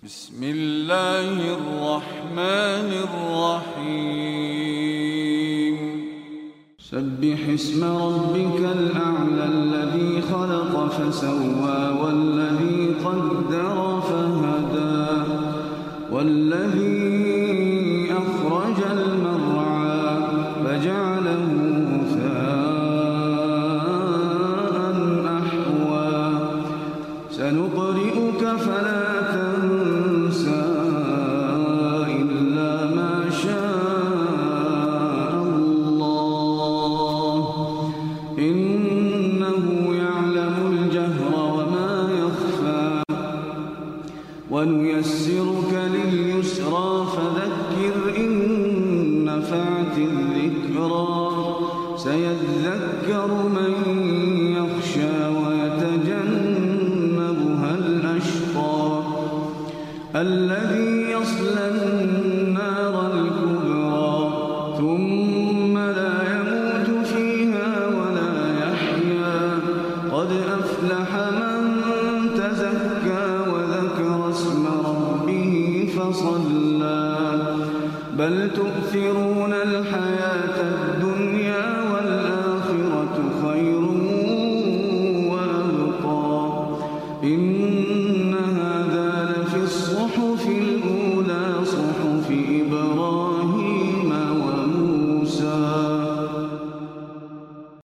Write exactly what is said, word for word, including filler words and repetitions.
بسم الله الرحمن الرحيم سبح اسم ربك الأعلى الذي خلق فسوى والذي قدر فهدى والذي أخرج المرعى فجعله غثاء أحوى سنقرئك فلا تنسى إلا ما شاء الله إنه يعلم الجهر وما يخفى ونيسرك لليسرى فذكر إن نفعت الذكرى سيذكر من يخشى ويتجنبها الأشقى الذي يصلى النار الكبرى ثم لا يموت فيها ولا يحيا قد أفلح من تزكى وذكر اسم ربه فصلى بل تؤثرون الحياة الدنيا